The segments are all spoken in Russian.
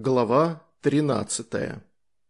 Глава 13.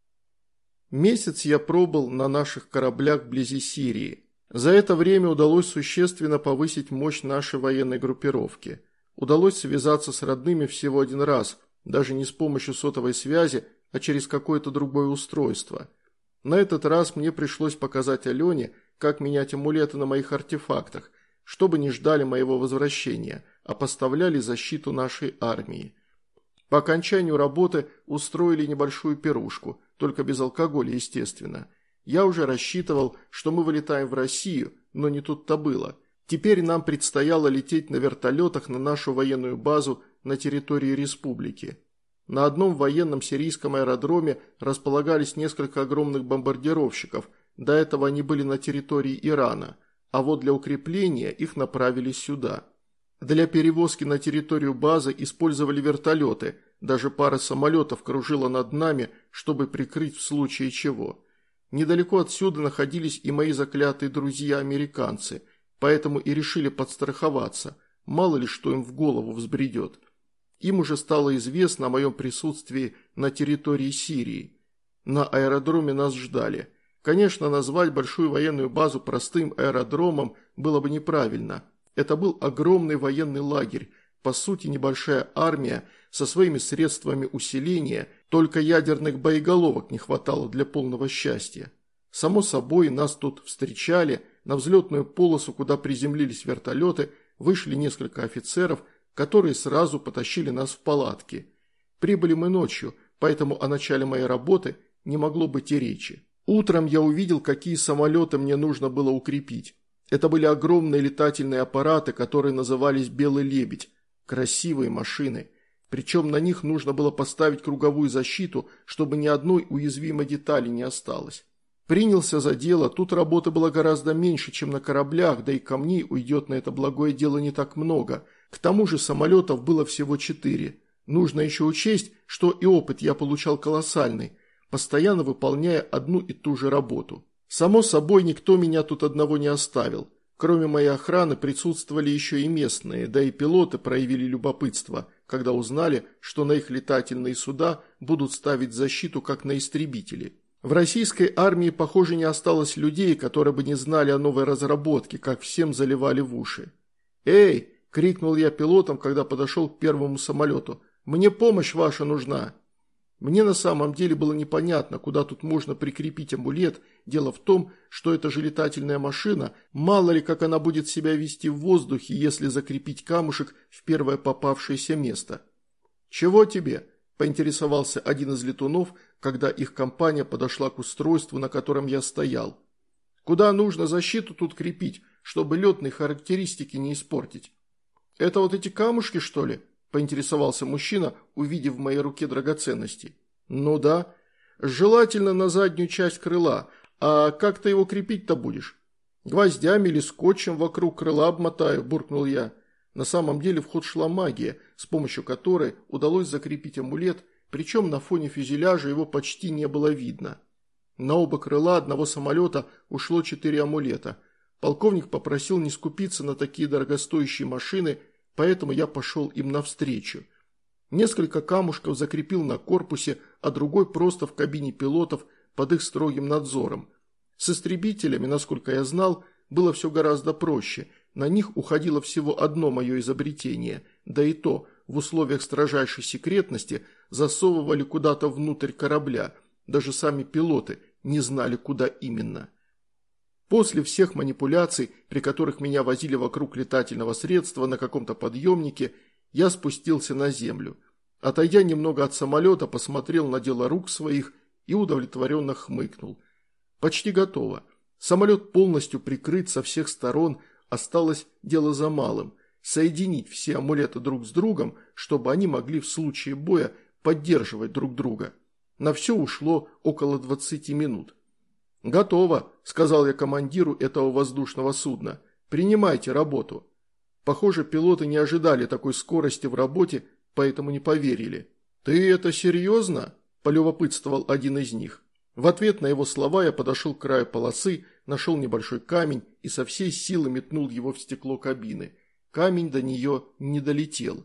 Месяц я пробыл на наших кораблях вблизи Сирии. За это время удалось существенно повысить мощь нашей военной группировки. Удалось связаться с родными всего один раз, даже не с помощью сотовой связи, а через какое-то другое устройство. На этот раз мне пришлось показать Алене, как менять амулеты на моих артефактах, чтобы не ждали моего возвращения, а поставляли защиту нашей армии. По окончанию работы устроили небольшую пирушку, только без алкоголя, естественно. Я уже рассчитывал, что мы вылетаем в Россию, но не тут-то было. Теперь нам предстояло лететь на вертолетах на нашу военную базу на территории республики. На одном военном сирийском аэродроме располагались несколько огромных бомбардировщиков, до этого они были на территории Ирана, а вот для укрепления их направили сюда. Для перевозки на территорию базы использовали вертолеты, даже пара самолетов кружила над нами, чтобы прикрыть в случае чего. Недалеко отсюда находились и мои заклятые друзья-американцы, поэтому и решили подстраховаться, мало ли что им в голову взбредет. Им уже стало известно о моем присутствии на территории Сирии. На аэродроме нас ждали. Конечно, назвать большую военную базу простым аэродромом было бы неправильно. Это был огромный военный лагерь, по сути небольшая армия со своими средствами усиления, только ядерных боеголовок не хватало для полного счастья. Само собой, нас тут встречали, на взлетную полосу, куда приземлились вертолеты, вышли несколько офицеров, которые сразу потащили нас в палатки. Прибыли мы ночью, поэтому о начале моей работы не могло быть и речи. Утром я увидел, какие самолеты мне нужно было укрепить. Это были огромные летательные аппараты, которые назывались «Белый лебедь». Красивые машины. Причем на них нужно было поставить круговую защиту, чтобы ни одной уязвимой детали не осталось. Принялся за дело, тут работы было гораздо меньше, чем на кораблях, да и камней уйдет на это благое дело не так много. К тому же самолетов было всего 4. Нужно еще учесть, что и опыт я получал колоссальный, постоянно выполняя одну и ту же работу. Само собой, никто меня тут одного не оставил. Кроме моей охраны присутствовали еще и местные, да и пилоты проявили любопытство, когда узнали, что на их летательные суда будут ставить защиту, как на истребители. В российской армии, похоже, не осталось людей, которые бы не знали о новой разработке, как всем заливали в уши. «Эй!» – крикнул я пилотам, когда подошел к первому самолету. «Мне помощь ваша нужна!» Мне на самом деле было непонятно, куда тут можно прикрепить амулет. Дело в том, что это же летательная машина, мало ли как она будет себя вести в воздухе, если закрепить камушек в первое попавшееся место. «Чего тебе?» – поинтересовался один из летунов, когда их компания подошла к устройству, на котором я стоял. «Куда нужно защиту тут крепить, чтобы летные характеристики не испортить?» «Это вот эти камушки, что ли?» – поинтересовался мужчина, увидев в моей руке драгоценности. «Ну да. Желательно на заднюю часть крыла. А как ты его крепить-то будешь?» «Гвоздями или скотчем вокруг крыла обмотаю», – буркнул я. На самом деле в ход шла магия, с помощью которой удалось закрепить амулет, причем на фоне фюзеляжа его почти не было видно. На оба крыла одного самолета ушло 4 амулета. Полковник попросил не скупиться на такие дорогостоящие машины, поэтому я пошел им навстречу. Несколько камушков закрепил на корпусе, а другой просто в кабине пилотов под их строгим надзором. С истребителями, насколько я знал, было все гораздо проще. На них уходило всего одно мое изобретение, да и то в условиях строжайшей секретности засовывали куда-то внутрь корабля. Даже сами пилоты не знали, куда именно. После всех манипуляций, при которых меня возили вокруг летательного средства на каком-то подъемнике, я спустился на землю. Отойдя немного от самолета, посмотрел на дело рук своих и удовлетворенно хмыкнул. Почти готово. Самолет полностью прикрыт со всех сторон, осталось дело за малым – соединить все амулеты друг с другом, чтобы они могли в случае боя поддерживать друг друга. На все ушло около 20 минут. «Готово», – сказал я командиру этого воздушного судна. «Принимайте работу». Похоже, пилоты не ожидали такой скорости в работе, поэтому не поверили. «Ты это серьезно?» – полюбопытствовал один из них. В ответ на его слова я подошел к краю полосы, нашел небольшой камень и со всей силы метнул его в стекло кабины. Камень до нее не долетел.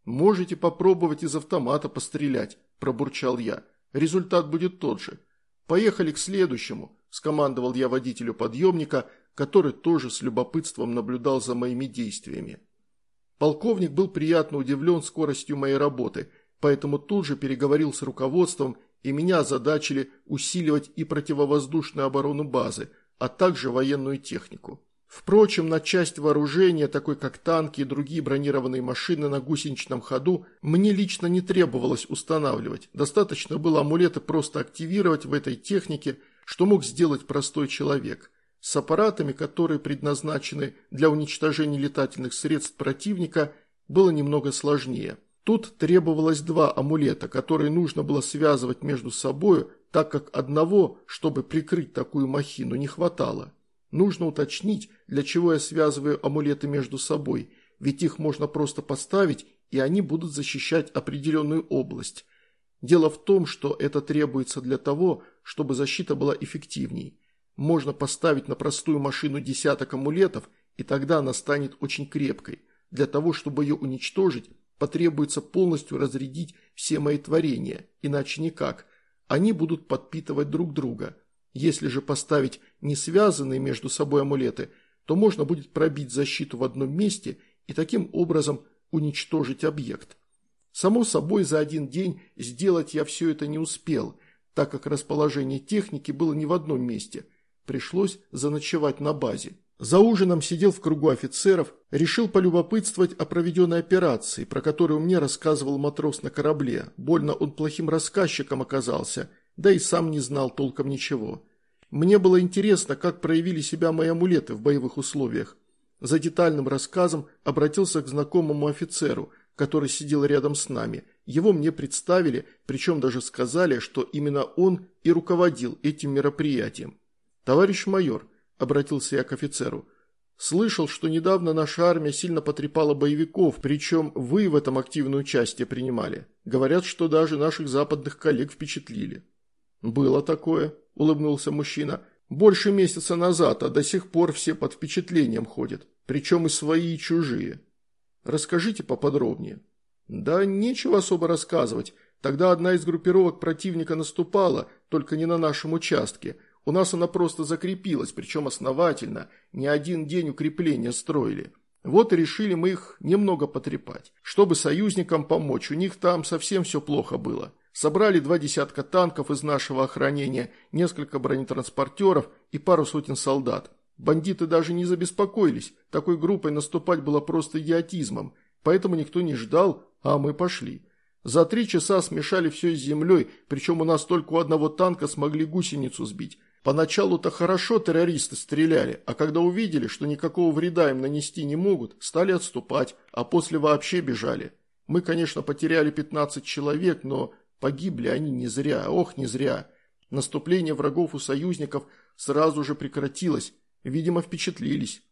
«Можете попробовать из автомата пострелять», – пробурчал я. «Результат будет тот же». «Поехали к следующему», – скомандовал я водителю подъемника, который тоже с любопытством наблюдал за моими действиями. Полковник был приятно удивлен скоростью моей работы, поэтому тут же переговорил с руководством, и меня озадачили усиливать и противовоздушную оборону базы, а также военную технику. Впрочем, на часть вооружения, такой как танки и другие бронированные машины на гусеничном ходу, мне лично не требовалось устанавливать. Достаточно было амулеты просто активировать в этой технике, что мог сделать простой человек. С аппаратами, которые предназначены для уничтожения летательных средств противника, было немного сложнее. Тут требовалось 2 амулета, которые нужно было связывать между собой, так как одного, чтобы прикрыть такую махину, не хватало. Нужно уточнить, для чего я связываю амулеты между собой, ведь их можно просто поставить, и они будут защищать определенную область. Дело в том, что это требуется для того, чтобы защита была эффективней. Можно поставить на простую машину десяток амулетов, и тогда она станет очень крепкой. Для того, чтобы ее уничтожить, потребуется полностью разрядить все мои творения, иначе никак. Они будут подпитывать друг друга. Если же поставить не связанные между собой амулеты, то можно будет пробить защиту в одном месте и таким образом уничтожить объект. Само собой, за один день сделать я все это не успел, так как расположение техники было не в одном месте. Пришлось заночевать на базе. За ужином сидел в кругу офицеров, решил полюбопытствовать о проведенной операции, про которую мне рассказывал матрос на корабле. Больно он плохим рассказчиком оказался, да и сам не знал толком ничего. Мне было интересно, как проявили себя мои амулеты в боевых условиях. За детальным рассказом обратился к знакомому офицеру, который сидел рядом с нами. Его мне представили, причем даже сказали, что именно он и руководил этим мероприятием. «Товарищ майор», – обратился я к офицеру, – «слышал, что недавно наша армия сильно потрепала боевиков, причем вы в этом активное участие принимали. Говорят, что даже наших западных коллег впечатлили». «Было такое», – улыбнулся мужчина, – «больше месяца назад, а до сих пор все под впечатлением ходят, причем и свои, и чужие». «Расскажите поподробнее». «Да нечего особо рассказывать. Тогда одна из группировок противника наступала, только не на нашем участке. У нас она просто закрепилась, причем основательно, не один день укрепления строили. Вот и решили мы их немного потрепать, чтобы союзникам помочь, у них там совсем все плохо было. Собрали 2 десятка танков из нашего охранения, несколько бронетранспортеров и пару сотен солдат. Бандиты даже не забеспокоились, такой группой наступать было просто идиотизмом, поэтому никто не ждал, а мы пошли. За 3 часа смешали все с землей, причем у нас только у одного танка смогли гусеницу сбить. Поначалу-то хорошо террористы стреляли, а когда увидели, что никакого вреда им нанести не могут, стали отступать, а после вообще бежали. Мы, конечно, потеряли 15 человек, но погибли они не зря, ох, не зря. Наступление врагов у союзников сразу же прекратилось, видимо, впечатлились.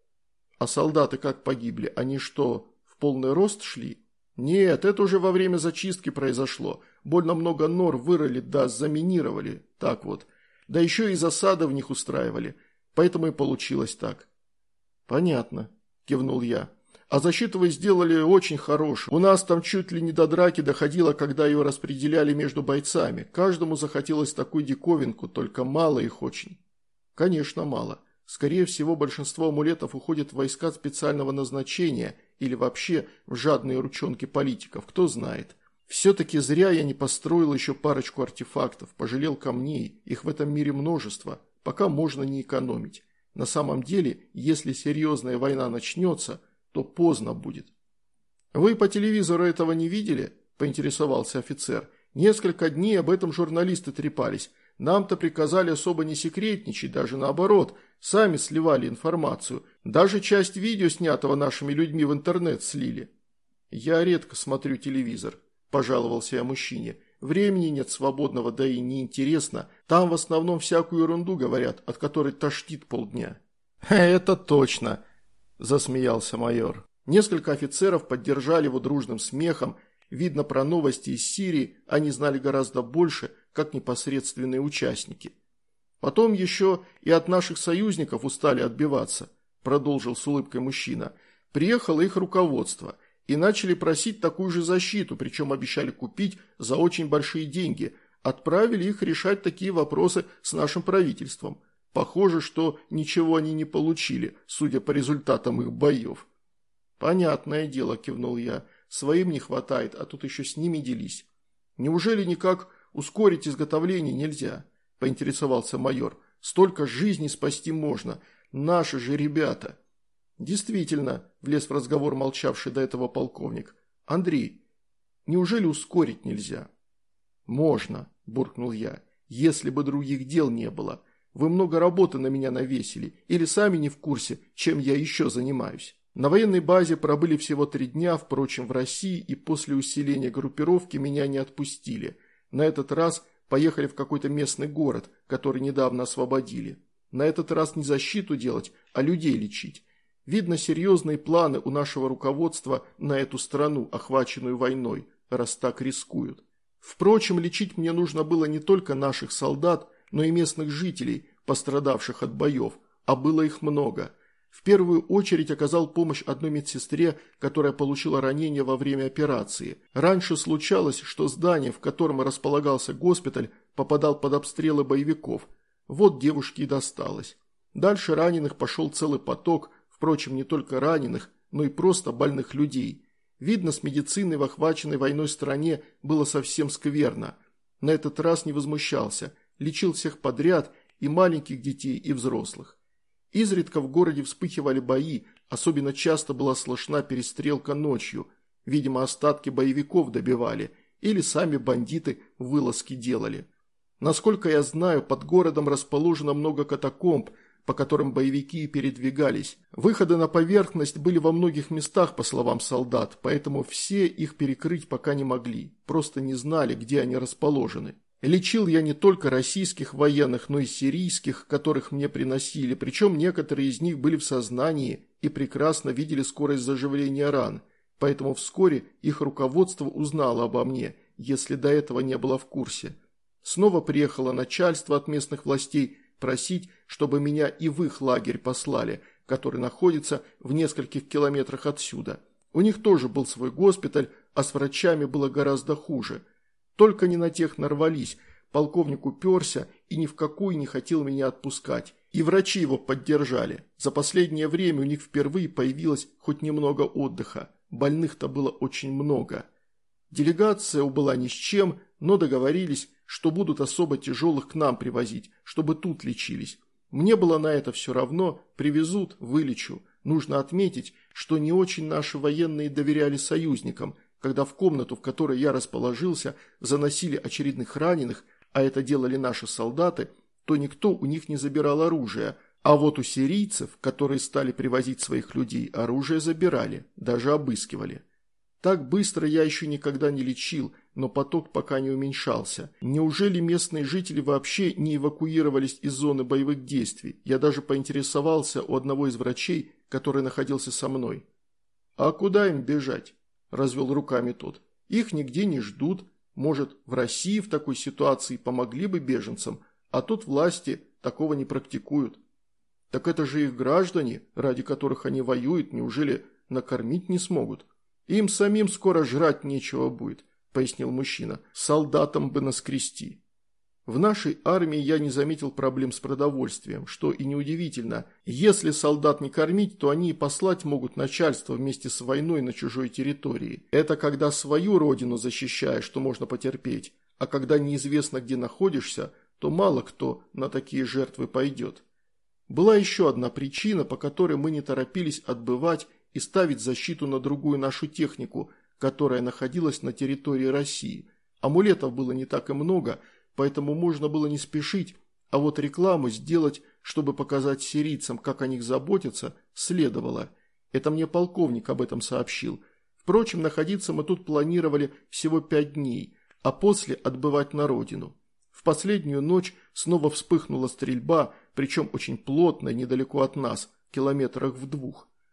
А солдаты как погибли, они что, в полный рост шли? Нет, это уже во время зачистки произошло, больно много нор вырыли да заминировали, так вот. Да еще и засады в них устраивали, поэтому и получилось так». «Понятно», – кивнул я. «А защиту вы сделали очень хорошую. У нас там чуть ли не до драки доходило, когда ее распределяли между бойцами. Каждому захотелось такую диковинку, только мало их очень». «Конечно, мало. Скорее всего, большинство амулетов уходит в войска специального назначения или вообще в жадные ручонки политиков, кто знает. Все-таки зря я не построил еще парочку артефактов, пожалел камней, их в этом мире множество, пока можно не экономить. На самом деле, если серьезная война начнется, то поздно будет». «Вы по телевизору этого не видели?» – поинтересовался офицер. «Несколько дней об этом журналисты трепались. Нам-то приказали особо не секретничать, даже наоборот, сами сливали информацию. Даже часть видео, снятого нашими людьми, в интернет слили». «Я редко смотрю телевизор», – пожаловался я мужчине. «Времени нет свободного, да и неинтересно. Там в основном всякую ерунду говорят, от которой тошнит полдня». «Это точно», – засмеялся майор. Несколько офицеров поддержали его дружным смехом. Видно, про новости из Сирии они знали гораздо больше, как непосредственные участники. «Потом еще и от наших союзников устали отбиваться», – продолжил с улыбкой мужчина. «Приехало их руководство. и начали просить такую же защиту, причем обещали купить за очень большие деньги. Отправили их решать такие вопросы с нашим правительством. Похоже, что ничего они не получили, судя по результатам их боев. «Понятное дело», – кивнул я, – «своим не хватает, а тут еще с ними делись». «Неужели никак ускорить изготовление нельзя?» – поинтересовался майор. «Столько жизней спасти можно, наши же ребята». «Действительно», – влез в разговор молчавший до этого полковник. «Андрей, неужели ускорить нельзя?» «Можно», – буркнул я, – «если бы других дел не было. Вы много работы на меня навесили, или сами не в курсе, чем я еще занимаюсь». На военной базе пробыли всего 3 дня, впрочем, в России, и после усиления группировки меня не отпустили. На этот раз поехали в какой-то местный город, который недавно освободили. На этот раз не защиту делать, а людей лечить. Видно, серьезные планы у нашего руководства на эту страну, охваченную войной, раз так рискуют. Впрочем, лечить мне нужно было не только наших солдат, но и местных жителей, пострадавших от боев, а было их много. В первую очередь оказал помощь одной медсестре, которая получила ранение во время операции. Раньше случалось, что здание, в котором располагался госпиталь, попадал под обстрелы боевиков. Вот девушке и досталось. Дальше раненых пошел целый поток, впрочем, не только раненых, но и просто больных людей. Видно, с медициной в охваченной войной стране было совсем скверно. На этот раз не возмущался, лечил всех подряд, и маленьких детей, и взрослых. Изредка в городе вспыхивали бои, особенно часто была слышна перестрелка ночью. Видимо, остатки боевиков добивали, или сами бандиты вылазки делали. Насколько я знаю, под городом расположено много катакомб, по которым боевики и передвигались. Выходы на поверхность были во многих местах, по словам солдат, поэтому все их перекрыть пока не могли, просто не знали, где они расположены. Лечил я не только российских военных, но и сирийских, которых мне приносили, причем некоторые из них были в сознании и прекрасно видели скорость заживления ран, поэтому вскоре их руководство узнало обо мне, если до этого не было в курсе. Снова приехало начальство от местных властей просить, чтобы меня и в их лагерь послали, который находится в нескольких километрах отсюда. У них тоже был свой госпиталь, а с врачами было гораздо хуже. Только не на тех нарвались, полковник уперся и ни в какую не хотел меня отпускать. И врачи его поддержали. За последнее время у них впервые появилось хоть немного отдыха. Больных-то было очень много. Делегация убыла ни с чем, но договорились, что будут особо тяжелых к нам привозить, чтобы тут лечились. Мне было на это все равно, привезут, вылечу. Нужно отметить, что не очень наши военные доверяли союзникам. Когда в комнату, в которой я расположился, заносили очередных раненых, а это делали наши солдаты, то никто у них не забирал оружие, а вот у сирийцев, которые стали привозить своих людей, оружие забирали, даже обыскивали. Так быстро я еще никогда не лечил, но поток пока не уменьшался. Неужели местные жители вообще не эвакуировались из зоны боевых действий? Я даже поинтересовался у одного из врачей, который находился со мной. «А куда им бежать?» – развел руками тот. «Их нигде не ждут. Может, в России в такой ситуации помогли бы беженцам, а тут власти такого не практикуют». «Так это же их граждане, ради которых они воюют, неужели накормить не смогут?» «Им самим скоро жрать нечего будет», – пояснил мужчина. «Солдатам бы наскрести». В нашей армии я не заметил проблем с продовольствием, что и неудивительно. Если солдат не кормить, то они и послать могут начальство вместе с войной на чужой территории. Это когда свою родину защищаешь, что можно потерпеть, а когда неизвестно, где находишься, то мало кто на такие жертвы пойдет. Была еще одна причина, по которой мы не торопились отбывать и ставить защиту на другую нашу технику, которая находилась на территории России. Амулетов было не так и много, поэтому можно было не спешить, а вот рекламу сделать, чтобы показать сирийцам, как о них заботятся, следовало. Это мне полковник об этом сообщил. Впрочем, находиться мы тут планировали всего 5 дней, а после отбывать на родину. В последнюю ночь снова вспыхнула стрельба, причем очень плотно, недалеко от нас, километрах в 2.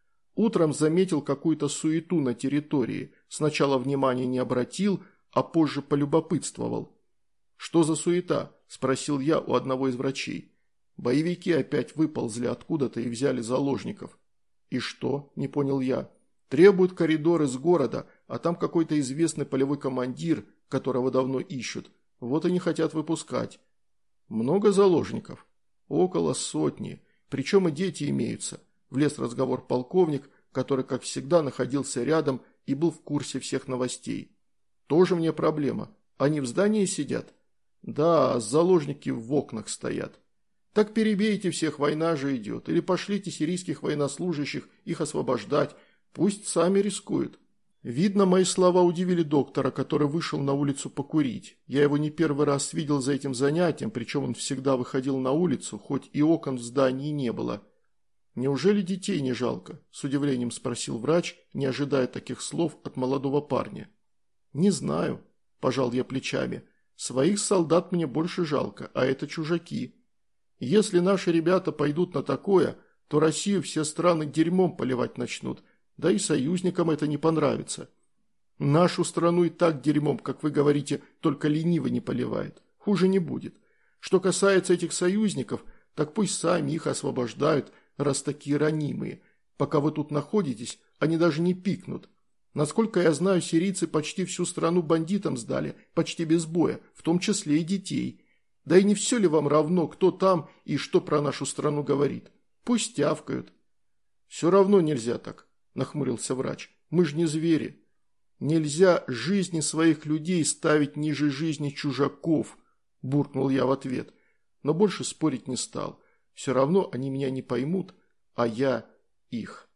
Утром заметил какую-то суету на территории. Сначала внимания не обратил, а позже полюбопытствовал. «Что за суета?» – спросил я у одного из врачей. «Боевики опять выползли откуда-то и взяли заложников». «И что?» – не понял я. Требуют коридор из города, а там какой-то известный полевой командир, которого давно ищут. Вот и не хотят выпускать. Много заложников? Около 100. Причем и дети имеются. Влез в разговор полковник, который, как всегда, находился рядом и был в курсе всех новостей. Тоже мне проблема. Они в здании сидят? Да, заложники в окнах стоят. Так перебейте всех, война же идет. Или пошлите сирийских военнослужащих их освобождать. Пусть сами рискуют. Видно, мои слова удивили доктора, который вышел на улицу покурить. Я его не первый раз видел за этим занятием, причем он всегда выходил на улицу, хоть и окон в здании не было. «Неужели детей не жалко?» – с удивлением спросил врач, не ожидая таких слов от молодого парня. «Не знаю», – пожал я плечами. «Своих солдат мне больше жалко, а это чужаки. Если наши ребята пойдут на такое, то Россию все страны дерьмом поливать начнут, да и союзникам это не понравится. Нашу страну и так дерьмом, как вы говорите, только ленивый не поливает. Хуже не будет. Что касается этих союзников, так пусть сами их освобождают, раз такие ранимые. Пока вы тут находитесь, они даже не пикнут. Насколько я знаю, сирийцы почти всю страну бандитам сдали, почти без боя, в том числе и детей. Да и не все ли вам равно, кто там и что про нашу страну говорит? Пусть тявкают». «Все равно нельзя так», – нахмурился врач. «Мы же не звери. Нельзя жизни своих людей ставить ниже жизни чужаков», – буркнул я в ответ. Но больше спорить не стал. Все равно они меня не поймут, а я их.